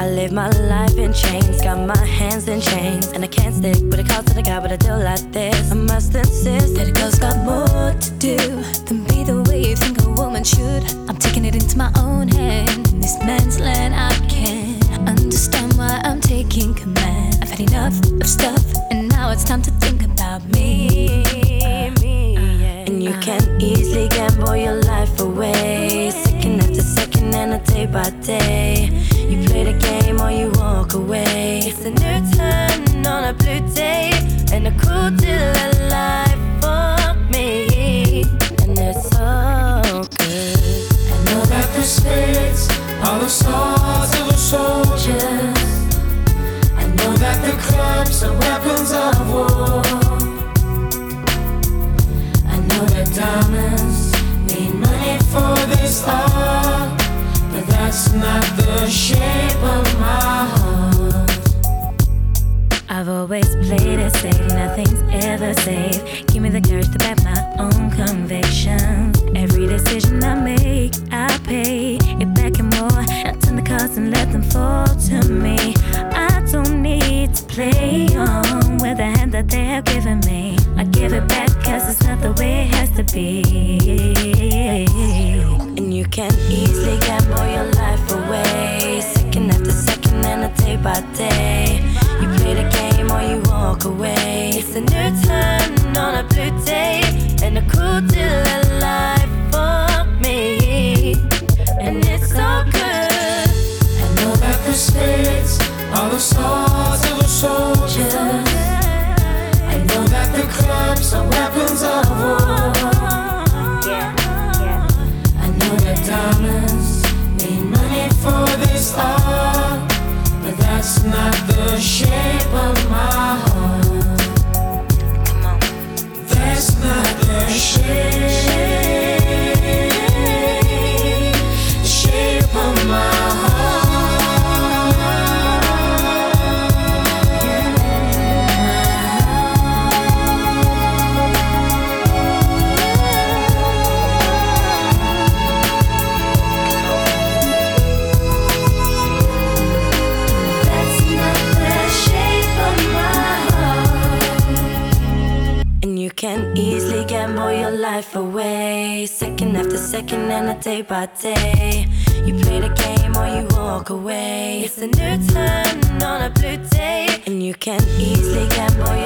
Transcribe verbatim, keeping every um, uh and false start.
I live my life in chains, got my hands in chains, and I can't stick with a call to the guy, but I do like this. I must insist that a girl's got more to do than be the way you think a woman should. I'm taking it into my own hand. In this man's land, I can't understand why I'm taking command. I've had enough of stuff, and now it's time to think about me. me yeah. And you can easily gamble your life away, second after second and a day by day. You play the game or you walk away. It's a new turn on a blue day and a cool deal of life for me, and it's so good. I know that the spirits are the swords of the soldiers. I know that the clubs are weapons of war. I know that diamonds need money for this art, but that's not the shape of my heart. I've always played it safe, nothing's ever safe. Give me the courage to back my own convictions. Every decision I make, I pay it back and more. I turn the cards and let them fall to me. I don't need to play on with the hand that they have given me. I give it back cause it's not the way it has to be. And you can easily gamble your life away, second after second and a day by day. You play the game or you walk away. It's a new turn on a blue day and a cool deal of life for me, and it's so good. I know that the spirits are the swords of the soldiers. I know that the clubs are weapons of war. I know that diamonds need money for this art, but that's not the shape of my heart. Come on. That's not the shape, the shape of my heart. You can easily gamble your life away, second after second and a day by day. You play the game or you walk away. It's a new turn on a blue day, and you can easily gamble your